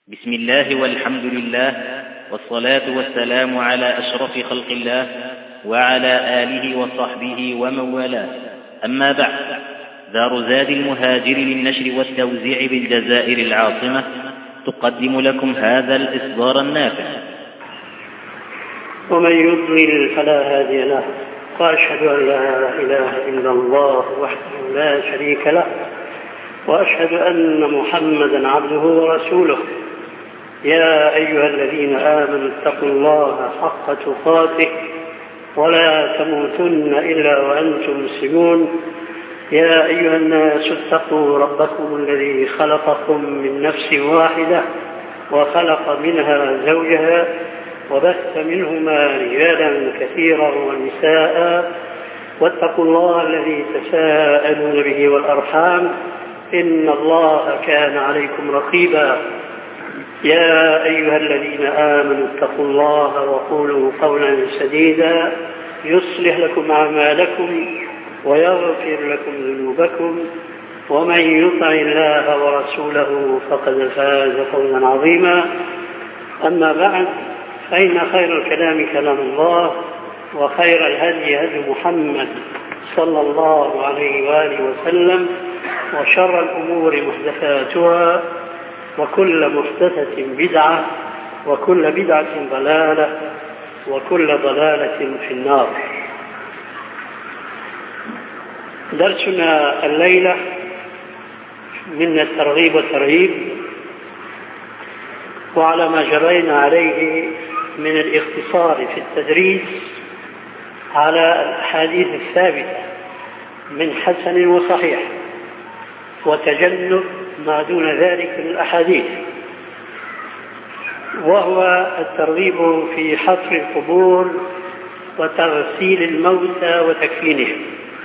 بسم الله والحمد لله، والصلاة والسلام على أشرف خلق الله وعلى آله وصحبه ومن والاه. أما بعد، دار زاد المهاجر للنشر والتوزيع بالجزائر العاصمة تقدم لكم هذا الإصدار النافع. ومن يضلل فلا هادي له، وأشهد أن لا إله إلا الله وحده لا شريك له، وأشهد أن محمدا عبده ورسوله. يا أيها الذين آمنوا اتقوا الله حق تقاته ولا تموتن إلا وأنتم مسلمون. يا أيها الناس اتقوا ربكم الذي خلقكم من نفس واحدة وخلق منها زوجها وبث منهما رجالا كثيرا ونساء، واتقوا الله الذي تساءلون به والأرحام إن الله كان عليكم رقيبا. يا أيها الذين آمنوا اتقوا الله وقولوا قولا سديدا يصلح لكم أعمالكم ويغفر لكم ذنوبكم، ومن يطع الله ورسوله فقد فاز فوزا عظيما. أما بعد، فإن خير الكلام كلام الله، وخير الهدي هدي محمد صلى الله عليه وآله وسلم، وشر الأمور محدثاتها، وكل محدثة بدعة، وكل بدعة ضلالة، وكل ضلالة في النار. درسنا الليلة من الترغيب والترهيب، وعلى ما جرينا عليه من الاختصار في التدريس على الأحاديث الثابتة من حسن وصحيح، وتجنب ما دون ذلك من الأحاديث، وهو الترغيب في حفر القبور وتغسيل الموتى وتكفينهم.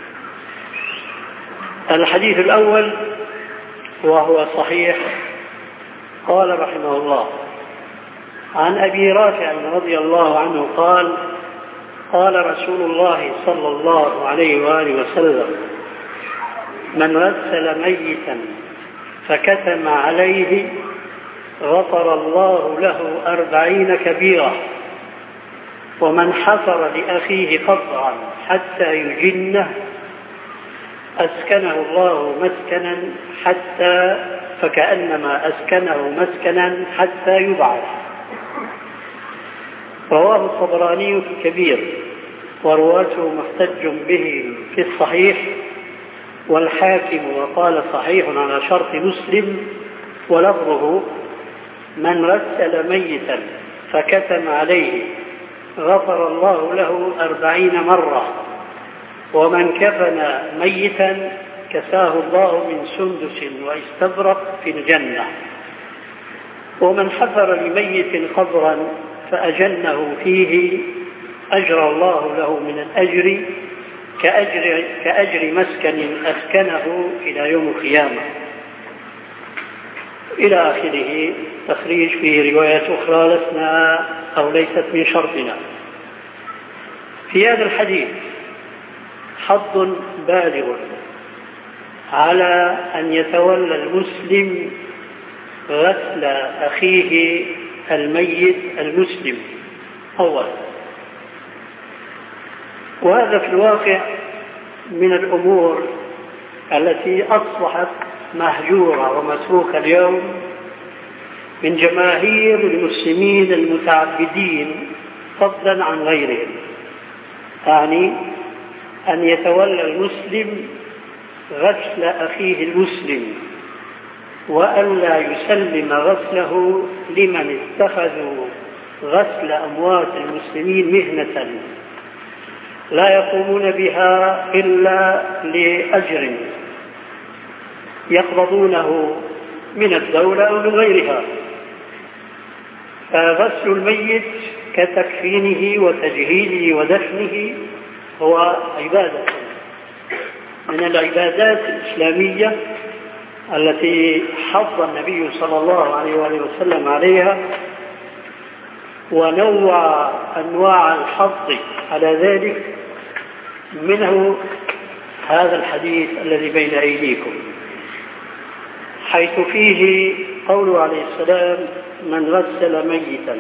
الحديث الأول وهو صحيح، قال رحمه الله: عن أبي رافع رضي الله عنه قال: قال رسول الله صلى الله عليه وآله وسلم: من غسل ميتا فكتم عليه غفر الله له 40 كبيرة، ومن حفر لأخيه قبرا حتى يجنه أسكنه الله مسكنا فكأنما أسكنه مسكنا حتى يبعث. رواه الطبراني في الكبير، ورواته محتج به في الصحيح، والحاكم وقال صحيح على شرط مسلم، ولفظه: من غسل ميتا فكتم عليه غفر الله له 40 مرة، ومن كفن ميتا كساه الله من سندس واستبرق في الجنة، ومن حفر لميت قبرا فأجنه فيه أجرى الله له من الأجر كأجر مسكن أسكنه إلى يوم القيامة، إلى آخره. تخريج في رواية أخرى لسنا أو ليست من شرطنا. في هذا الحديث حض بالغ على أن يتولى المسلم غسل أخيه الميت المسلم أولا، وهذا في الواقع من الأمور التي أصبحت مهجورة ومتروكة اليوم من جماهير المسلمين المتعبدين فضلا عن غيرهم، يعني أن يتولى المسلم غسل أخيه المسلم، وألا يسلم غسله لمن اتخذوا غسل أموات المسلمين مهنة لا يقومون بها إلا لأجر يقبضونه من الدولة أو من غيرها. فغسل الميت كتكفينه وتجهيزه ودفنه هو عبادة من العبادات الإسلامية التي حض النبي صلى الله عليه وآله وسلم عليها، ونوع أنواع الحض على ذلك، منه هذا الحديث الذي بين أيديكم، حيث فيه قوله عليه السلام: من غسل ميتا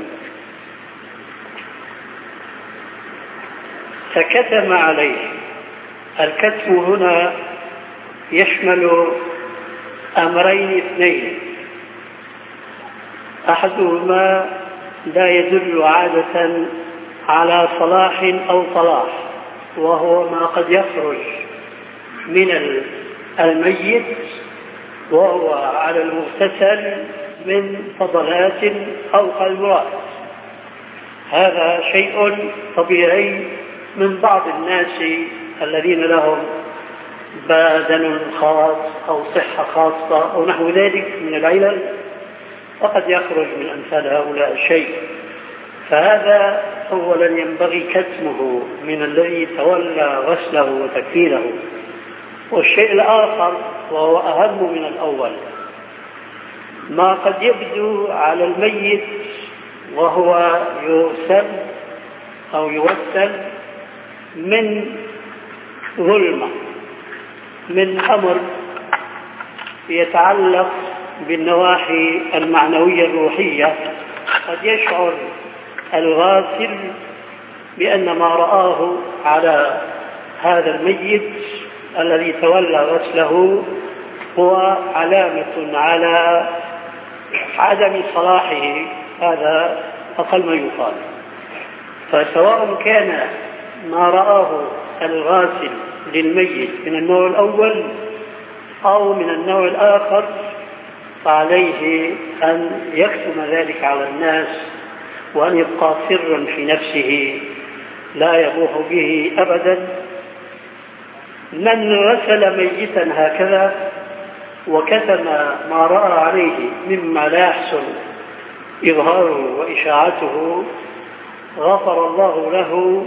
فكتم عليه. الكتم هنا يشمل أمرين اثنين، أحدهما لا يدل عادة على صلاح أو طلاح، وهو ما قد يخرج من الميت وهو على المغتسل من فضلات أو قلوات. هذا شيء طبيعي من بعض الناس الذين لهم بدن خاص أو صحة خاصة أو نحو ذلك من العلل، فقد يخرج من أمثال هؤلاء الشيء. فهذا أولا ينبغي كتمه من الذي تولى غسله وتكفيره. والشيء الآخر وهو أهم من الأول، ما قد يبدو على الميت وهو يغسل أو يغسل من ظلمة، من أمر يتعلق بالنواحي المعنوية الروحية. قد يشعر الغاسل بأن ما رآه على هذا الميت الذي تولى غسله هو علامة على عدم صلاحه، هذا أقل ما يقال. فسواء كان ما رآه الغاسل للميت من النوع الأول أو من النوع الآخر، فعليه أن يكتم ذلك على الناس وأن يبقى سرا في نفسه لا يبوح به أبدا. من غسل ميتا هكذا وكتم ما رأى عليه مما لا يحسن إظهاره وإشاعته، غفر الله له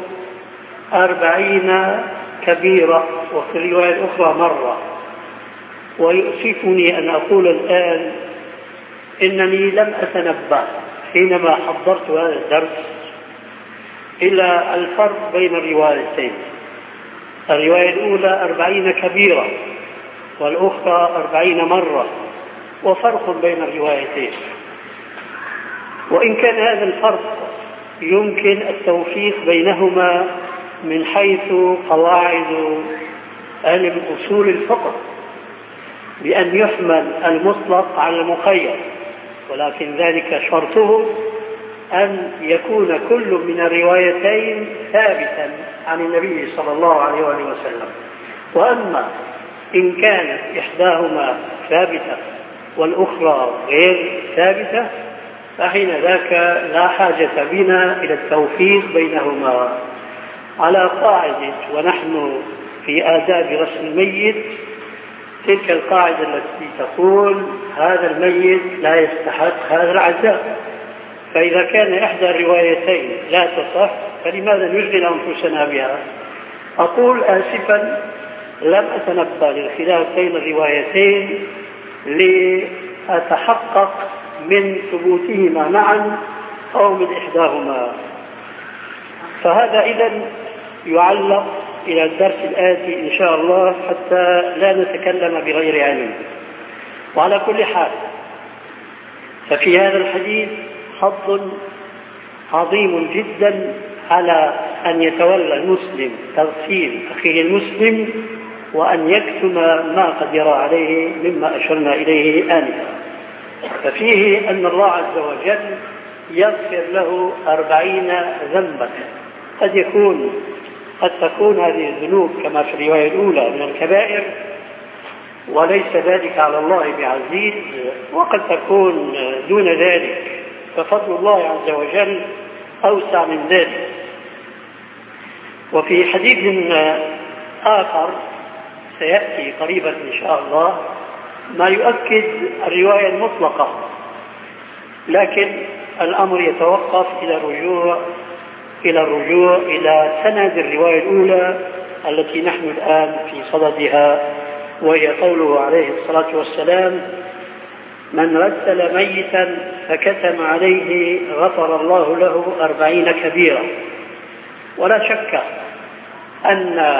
40 كبيرة، وفي الرواية الأخرى مرة. ويؤسفني أن أقول الآن إنني لم أتنبه حينما حضرت هذا الدرس إلى الفرق بين الروايتين. الرواية الأولى 40 كبيرة والأخرى 40 مرة، وفرق بين الروايتين. وإن كان هذا الفرق يمكن التوفيق بينهما من حيث قواعد علم أصول الفقه بأن يحمل المطلق على المقيد، ولكن ذلك شرطه أن يكون كل من الروايتين ثابتا عن النبي صلى الله عليه وسلم. وأما إن كانت إحداهما ثابتة والأخرى غير ثابتة، فحين ذاك لا حاجة بنا إلى التوفيق بينهما على قاعدة. ونحن في آداب غسل الميت تلك القاعدة التي تقول هذا الميت لا يستحق هذا العزاء. فإذا كان إحدى الروايتين لا تصح فلماذا نشغل أنفسنا بها؟ أقول آسفا لم أتنبه للخلاف بين الروايتين لأتحقق من ثبوتهما معا أو من إحداهما. فهذا إذن يعلق إلى الدرس الآتي إن شاء الله حتى لا نتكلم بغير علم. وعلى كل حال ففي هذا الحديث حظ عظيم جدا على أن يتولى المسلم تغسيل أخيه المسلم وأن يكتم ما قد يرى عليه مما أشرنا إليه آنفا. ففيه أن الله عز وجل يغفر له 40 ذنبا. قد تكون هذه الذنوب كما في الرواية الأولى من الكبائر وليس ذلك على الله بعزيز، وقد تكون دون ذلك، ففضل الله عز وجل أوسع من ذلك. وفي حديث آخر سيأتي قريبا إن شاء الله ما يؤكد الرواية المطلقة، لكن الأمر يتوقف إلى الرجوع إلى سند الرواية الأولى التي نحن الآن في صددها، وهي قوله عليه الصلاة والسلام: من غسل ميتا فكتم عليه غفر الله له 40 كبيرة. ولا شك أن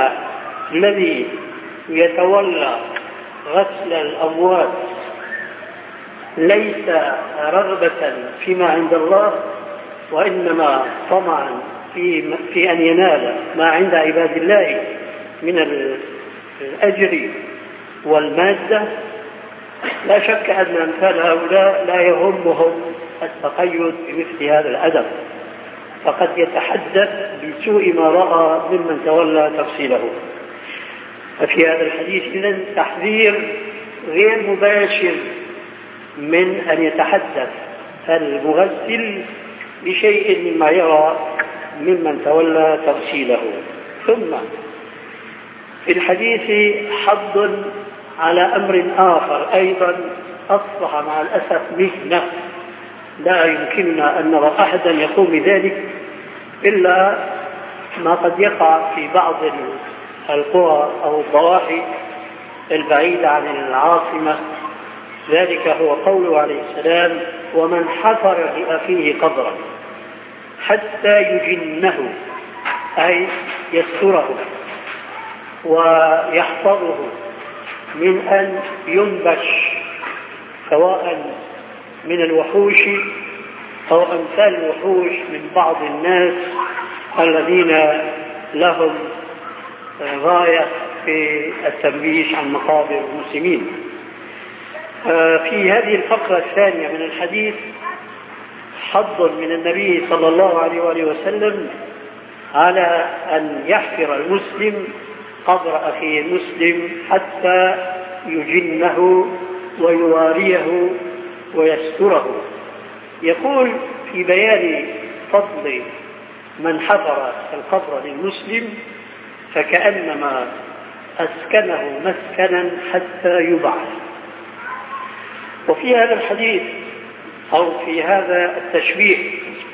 الذي يتولى غسل الأموات ليس رغبة فيما عند الله، وإنما طمعا في أن ينال ما عند عباد الله من الأجر والمادة، لا شك أن أمثال هؤلاء لا يهمهم التقيد بمثل هذا الأدب، فقد يتحدث بسوء ما رأى ممن تولى تفصيله. ففي هذا الحديث إذن تحذير غير مباشر من أن يتحدث المغسل بشيء مما يرى ممن تولى تغسيله. ثم في الحديث حض على أمر آخر أيضا أصبح مع الأسف مهنة لا يمكننا أن نرى أحدا يقوم بذلك إلا ما قد يقع في بعض القرى أو الضواحي البعيدة عن العاصمة. ذلك هو قوله عليه السلام: ومن حفر لأخيه قبرا حتى يجنه، أي يستره ويحفظه من أن ينبش سواء من الوحوش أو أمثال الوحوش من بعض الناس الذين لهم غاية في التنبيش عن مقابر المسلمين. في هذه الفقرة الثانية من الحديث حض من النبي صلى الله عليه وآله وسلم على أن يحفر المسلم قبر أخيه المسلم حتى يجنه ويواريه ويستره. يقول في بيان فضل من حفر القبر للمسلم: فكأنما أسكنه مسكنا حتى يبعث. وفي هذا الحديث أو في هذا التشبيه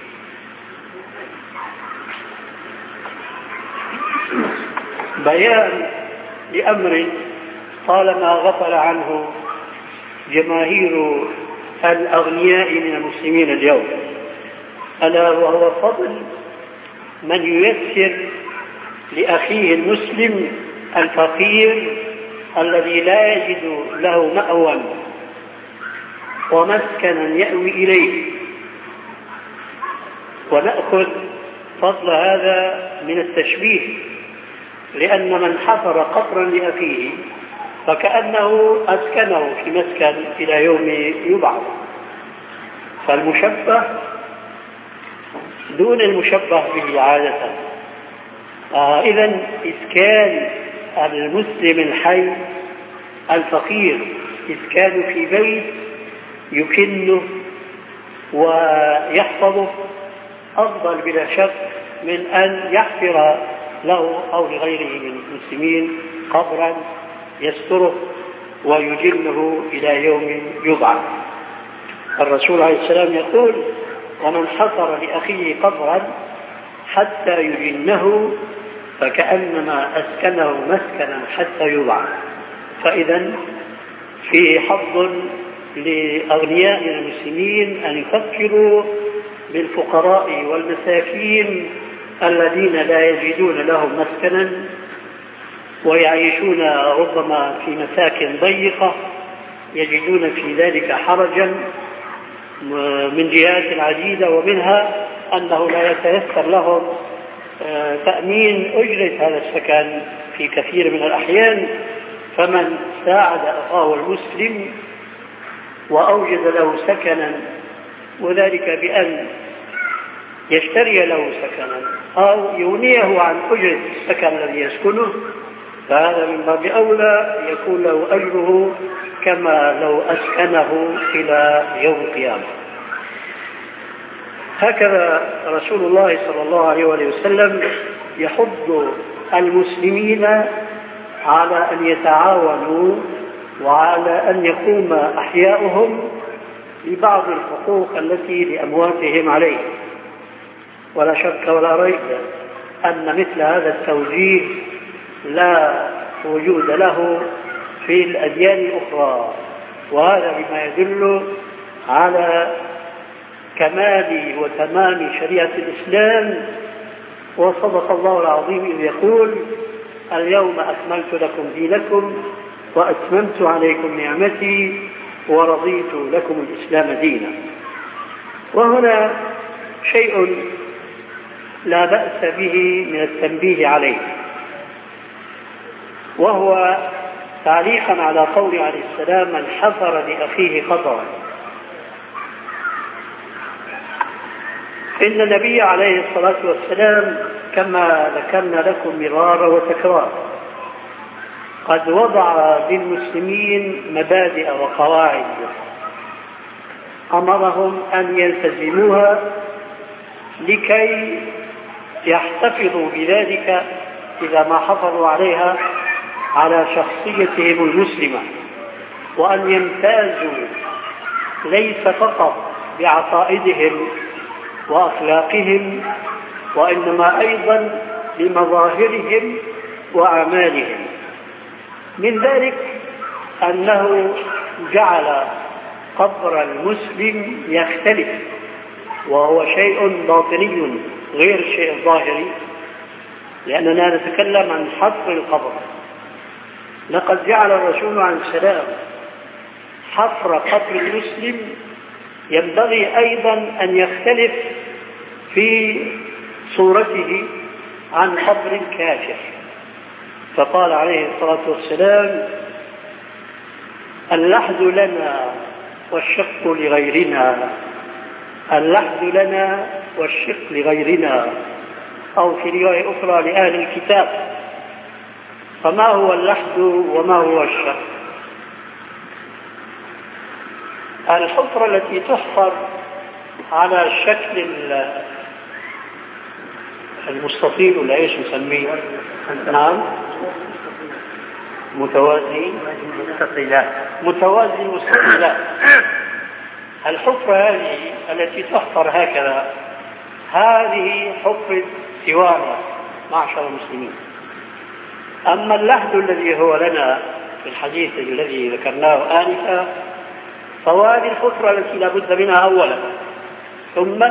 بيان لأمر طالما غفل عنه جماهير الأغنياء من المسلمين اليوم، ألا وهو فضل من ييسر لأخيه المسلم الفقير الذي لا يجد له مأوى ومسكنا يأوي إليه. ونأخذ فضل هذا من التشبيه، لأن من حفر قبرا لأخيه فكأنه أسكنه في مسكن إلى يوم يبعث، فالمشبه دون المشبه به عادة. إذن إسكان المسلم الحي الفقير إسكان في بيت يكنه ويحفظه أفضل بلا شك من أن يحفر له أو لغيره من المسلمين قبرا يستره ويجنه إلى يوم يبعث. الرسول عليه السلام يقول: ومن حفر لأخيه قبرا حتى يجنه فكأنما أسكنه مسكنا حتى يبعث. فإذا في حظ لأغنياء المسلمين أن يفكروا بالفقراء والمساكين الذين لا يجدون لهم مسكنا ويعيشون ربما في مساكن ضيقة، يجدون في ذلك حرجا من جهات عديدة، ومنها أنه لا يتيسر لهم تأمين أجرة هذا السكن في كثير من الأحيان. فمن ساعد أخاه المسلم وأوجد له سكنا، وذلك بأن يشتري له سكنا أو يغنيه عن أجرة السكن الذي يسكنه، فهذا من باب أولى يكون له أجره كما لو أسكنه إلى يوم القيامة. هكذا رسول الله صلى الله عليه وسلم يحض المسلمين على أن يتعاونوا وعلى أن يقوم أحياؤهم ببعض الحقوق التي لأمواتهم عليه. ولا شك ولا ريب أن مثل هذا التوجيه لا وجود له في الأديان الأخرى، وهذا بما يدل على كمال وتمام شريعة الإسلام. وصدق الله العظيم إذ يقول: اليوم أكملت لكم دينكم وأتممت عليكم نعمتي ورضيت لكم الإسلام دينا. وهنا شيء لا بأس به من التنبيه عليه، وهو تعليقا على قول عليه السلام: من حفر لأخيه قبرا. إن النبي عليه الصلاة والسلام كما ذكرنا لكم مرارا وتكرارا قد وضع للمسلمين مبادئ وقواعد أمرهم أن يلتزموها لكي يحتفظوا بذلك إذا ما حافظوا عليها على شخصيتهم المسلمة، وأن يمتازوا ليس فقط بعقائدهم وأخلاقهم وإنما أيضا بمظاهرهم وأعمالهم. من ذلك أنه جعل قبر المسلم يختلف، وهو شيء باطني غير الشيء الظاهري، لأننا نتكلم عن حفر القبر. لقد جعل الرسول عليه السلام حفر قبر المسلم ينبغي أيضا أن يختلف في صورته عن قبر الكافر، فقال عليه الصلاة والسلام: اللحد لنا والشق لغيرنا، اللحد لنا والشق لغيرنا، أو في رواية أخرى لأهل الكتاب. فما هو اللحد وما هو الشق؟ الحفرة التي تحفر على الشكل المستطيل ولا ايش نسميه؟ نعم، متوازي مستطيلات. الحفرة هذه التي تحفر هكذا هذه حفرة سوانا معشر المسلمين. أما اللحد الذي هو لنا في الحديث الذي ذكرناه آنفا فهو هذه الحفرة التي لا بد منها أولا، ثم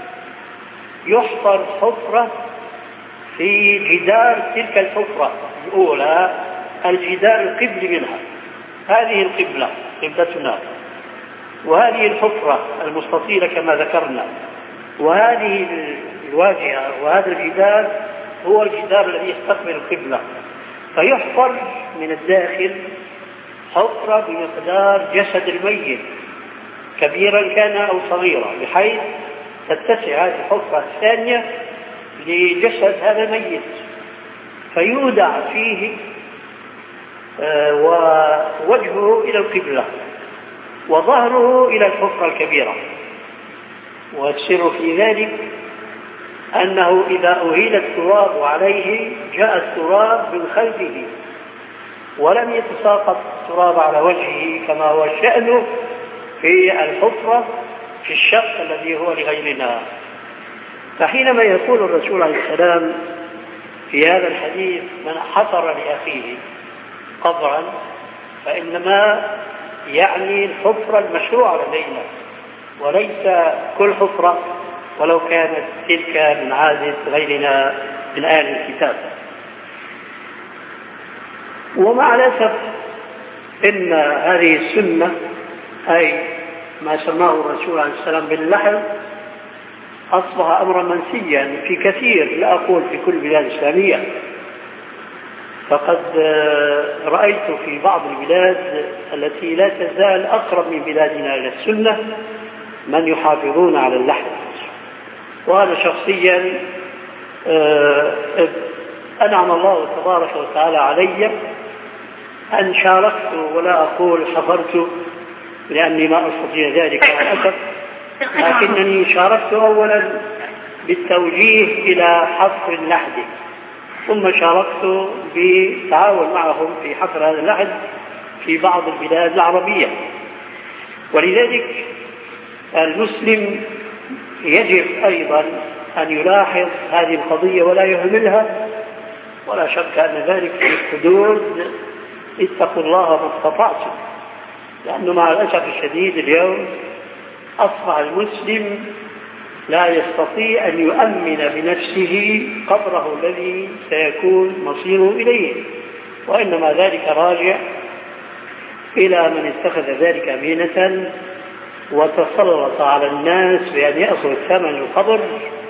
يحفر حفرة في جدار تلك الحفرة الأولى، الجدار القبل منها، هذه القبلة قبلتنا، وهذه الحفرة المستطيلة كما ذكرنا، وهذه الواجهة، وهذا الجدار هو الجدار الذي يستقبل القبلة. فيحفر من الداخل حفرة بمقدار جسد الميت، كبيرا كان أو صغيرا، بحيث تتسع هذه الحفرة الثانية لجسد هذا الميت، فيودع فيه ووجهه إلى القبلة وظهره إلى الحفرة الكبيرة. والسر في ذلك أنه إذا أهيل التراب عليه جاء التراب من خلفه ولم يتساقط التراب على وجهه كما هو الشأن في الحفرة في الشق الذي هو لغيرنا. فحينما يقول الرسول عليه السلام في هذا الحديث: من حفر لأخيه قبرا، فإنما يعني الحفرة المشروعة لدينا، وليس كل حفرة ولو كانت تلك من عادة غيرنا من أهل الكتاب. ومع الأسف إن هذه السنة، أي ما سماه الرسول عليه السلام باللحد، أصبح أمرا منسيا في كثير، لا أقول في كل بلاد إسلامية. فقد رأيت في بعض البلاد التي لا تزال أقرب من بلادنا إلى السنة من يحافظون على اللحد. وهذا شخصيا أنعم الله تبارك وتعالى علي أن شاركت، ولا أقول حفرت لأني ما أستطيع ذلك للأسف، لكنني شاركت أولا بالتوجيه إلى حفر اللحد، ثم شاركت بالتعاون معهم في حفر هذا اللحد في بعض البلاد العربية. ولذلك المسلم يجب أيضا أن يلاحظ هذه القضية ولا يهملها، ولا شك أن ذلك في الحدود. اتقوا الله ما استطعتم، لأنه مع الأسف الشديد اليوم أصبح المسلم لا يستطيع أن يؤمن بنفسه قبره الذي سيكون مصيره إليه، وإنما ذلك راجع إلى من اتخذ ذلك مهنة وتسلط على الناس بأن يأخذ ثمن القبر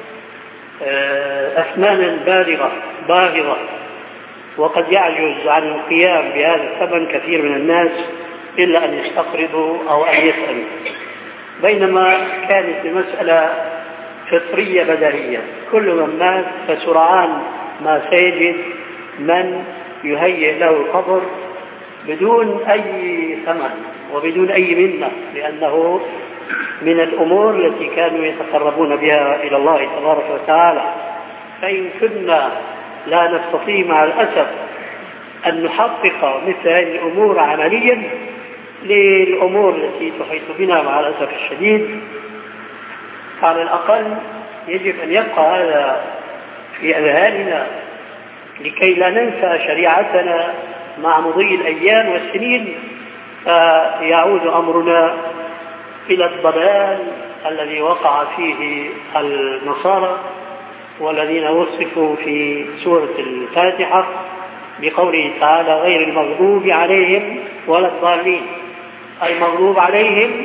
أثمانا باهظة، وقد يعجز عن القيام بهذا الثمن كثير من الناس إلا أن يستقرضوا أو أن يسألوا، بينما كانت المسألة فطرية بديهية. كل من مات فسرعان ما سيجد من يهيئ له القبر بدون أي ثمن وبدون أي منة، لأنه من الأمور التي كانوا يتقربون بها إلى الله تبارك وتعالى. فإن كنا لا نستطيع مع الأسف أن نحقق مثل هذه الأمور عمليا للأمور التي تحيط بنا مع الأسف الشديد، على الأقل يجب أن يبقى هذا في أذهاننا لكي لا ننسى شريعتنا مع مضي الأيام والسنين، فيعود أمرنا إلى الضلال الذي وقع فيه النصارى والذين وصفوا في سورة الفاتحة بقوله تعالى غير المغضوب عليهم ولا الضالين. المغضوب عليهم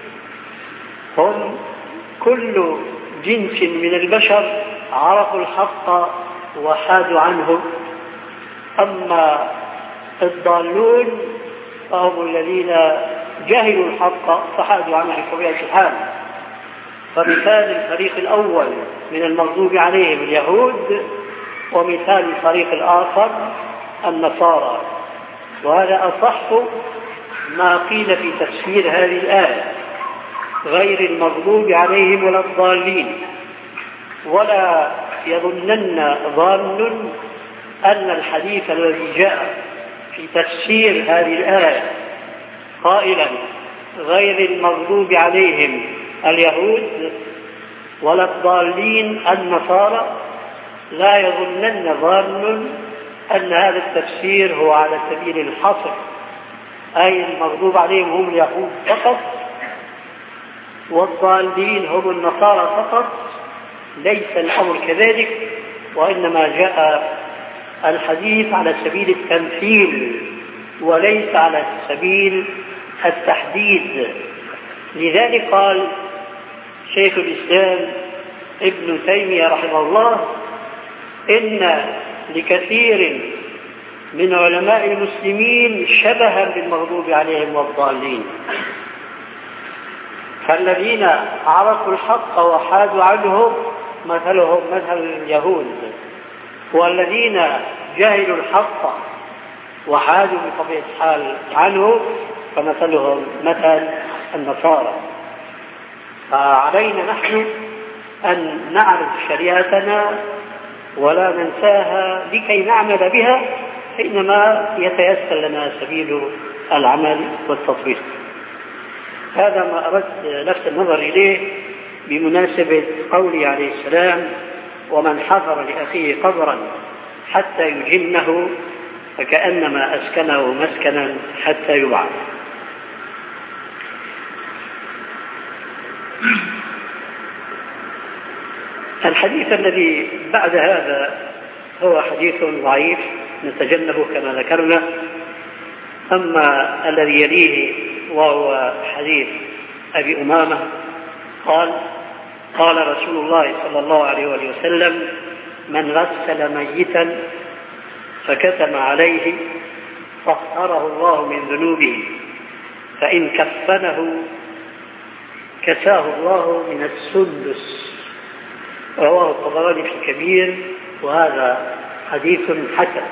هم كل جنس من البشر عرفوا الحق وحادوا عنه، أما الضالون فهم الذين جهلوا الحق فحادوا عنه بطبيعة الحال. فمثال الفريق الأول من المغضوب عليهم اليهود، ومثال الفريق الآخر النصارى. وهذا أصح ما قيل في تفسير هذه الآية غير المغضوب عليهم ولا الضالين. ولا يظنن ظان أن الحديث الذي جاء في تفسير هذه الآية قائلا غير المغضوب عليهم اليهود ولا الضالين النصارى، لا يظنن ظان أن هذا التفسير هو على سبيل الحصر، أي المغضوب عليهم هم اليهود فقط والضالين هم النصارى فقط. ليس الأمر كذلك، وإنما جاء الحديث على سبيل التمثيل وليس على سبيل التحديد. لذلك قال شيخ الإسلام ابن تيمية رحمه الله إن لكثير من علماء المسلمين شبها بالمغضوب عليهم والضالين، فالذين عرفوا الحق وحادوا عنه مثلهم مثل اليهود، والذين جهلوا الحق وحادوا بطبيعة الحال عنه فمثلهم مثل النصارى. فعلينا نحن أن نعرف شريعتنا ولا ننساها لكي نعمل بها حينما يتيسر لنا سبيل العمل والتطبيق. هذا ما أردت لفت النظر إليه بمناسبة قوله عليه السلام ومن حفر لأخيه قبرا حتى يجنه فكأنما أسكنه مسكنا حتى يبعث. الحديث الذي بعد هذا هو حديث ضعيف نتجنبه كما ذكرنا. أما الذي يليه وهو حديث أبي أمامة قال رسول الله صلى الله عليه وسلم من غسل ميتا فكتم عليه طهره الله من ذنوبه فإن كفنه كساه الله من السندس. رواه الطبراني في الكبير، وهذا حديث حسن.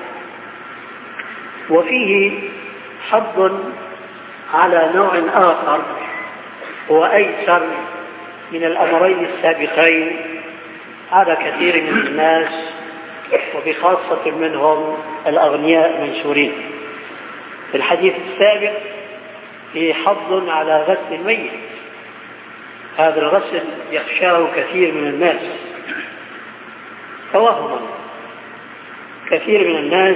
وفيه حض على نوع آخر هو أيسر من الأمرين السابقين على كثير من الناس وبخاصة منهم الأغنياء منشورين. في الحديث السابق فيه حض على غسل الميت، هذا الغسل يخشاه كثير من الناس توهما. كثير من الناس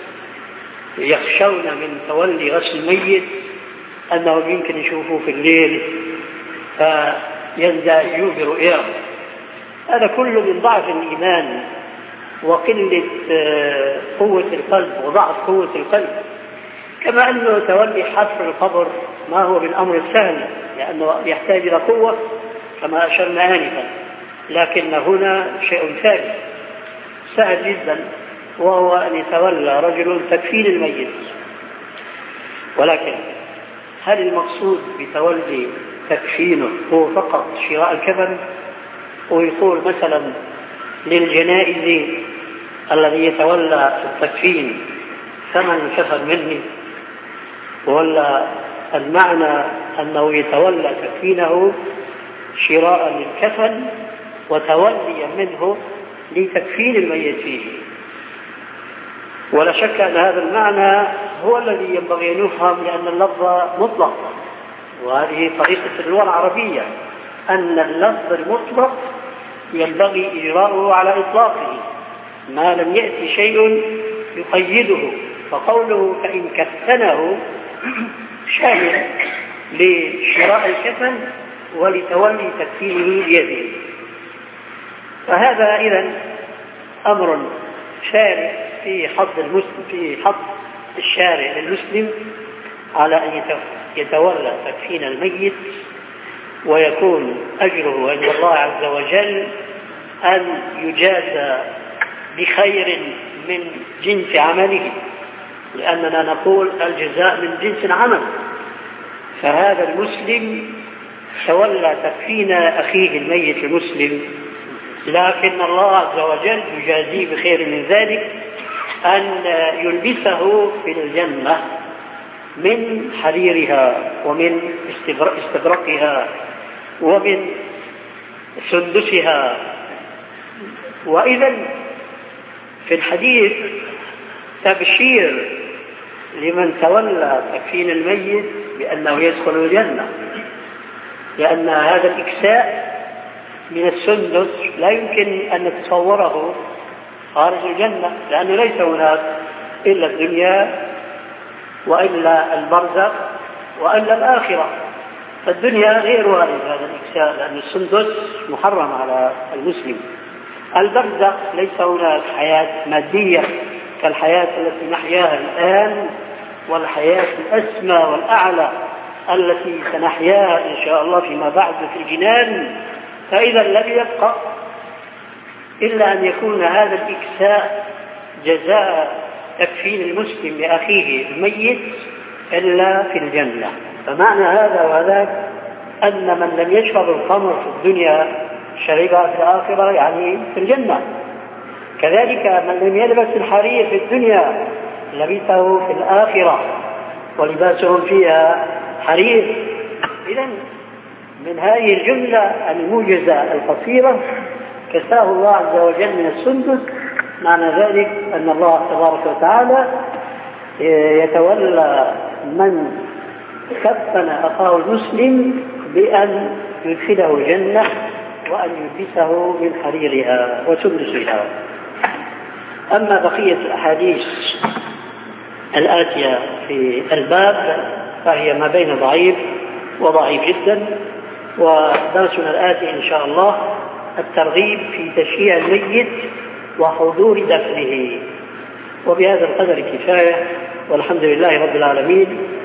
يخشون من تولي غسل الميت أنه يمكن يشوفوه في الليل فيزدادوا برؤياه. هذا كله من ضعف الإيمان وقلة قوة القلب وضعف قوة القلب. كما أنه تولي حفر القبر ما هو بالأمر السهل، لأنه يحتاج إلى قوة كما أشرنا آنفا، لكن هنا شيء ثاني سهل جدا، وهو أن يتولى رجل تكفين الميت. ولكن هل المقصود بتولي تكفينه هو فقط شراء الكفن، ويقول مثلا للجنائز الذي يتولى التكفين ثمن الكفن منه، ولا المعنى أنه يتولى تكفينه شراء للكفن وتوليا منه لتكفين الميت فيه؟ ولا شك أن هذا المعنى هو الذي ينبغي أن يفهم، لأن اللفظ مطلق، وهذه طريقة اللغة العربية، أن اللفظ المطلق ينبغي إجراؤه على إطلاقه ما لم يأتي شيء يقيده. فقوله فإن كفنه شامل لشراء الكفن ولتولي تكفينه بيده. فهذا إذن أمر شارع في حظ الشارع للمسلم على أن يتولى تكفين الميت، ويكون أجره عند الله عز وجل أن يجازى بخير من جنس عمله، لأننا نقول الجزاء من جنس العمل. فهذا المسلم تولى تكفين أخيه الميت المسلم، لكن الله عز وجل يجازيه بخير من ذلك، أن يلبسه في الجنة من حريرها ومن استبرقها ومن سندسها. وإذا في الحديث تبشير لمن تولى تكفين الميت بأنه يدخل الجنة، لأن هذا الإكساء من السندس لا يمكن أن نتصوره خارج الجنة، لأنه ليس هناك إلا الدنيا وإلا البرزخ وإلا الآخرة. فالدنيا غير وارد هذا الإكساء، لأن السندس محرم على المسلم. البرزخ ليس هناك حياة مادية كالحياة التي نحياها الآن، والحياة الأسمى والأعلى التي سنحياها إن شاء الله فيما بعد في الجنان. فإذا لم يبقى إلا أن يكون هذا الإكساء جزاء تكفين المسلم لأخيه الميت إلا في الجنة. فمعنى هذا وذاك أن من لم يشرب الخمر في الدنيا شربها في الآخرة، يعني في الجنة. كذلك من لم يلبس الحرير في الدنيا لبسه في الآخرة، ولباسهم فيها حرير. إذن من هذه الجملة الموجزة القصيرة كساه الله عز وجل من السندس، معنى ذلك أن الله تبارك وتعالى يتولى من كفن أخاه المسلم بأن يدخله الجنة وأن يلبسه من حريرها وسندسها. أما بقية الأحاديث الآتية في الباب فهي ما بين ضعيف وضعيف جدا، ودرسنا الآتي إن شاء الله الترغيب في تشييع الميت وحضور دفنه. وبهذا القدر كفاية، والحمد لله رب العالمين.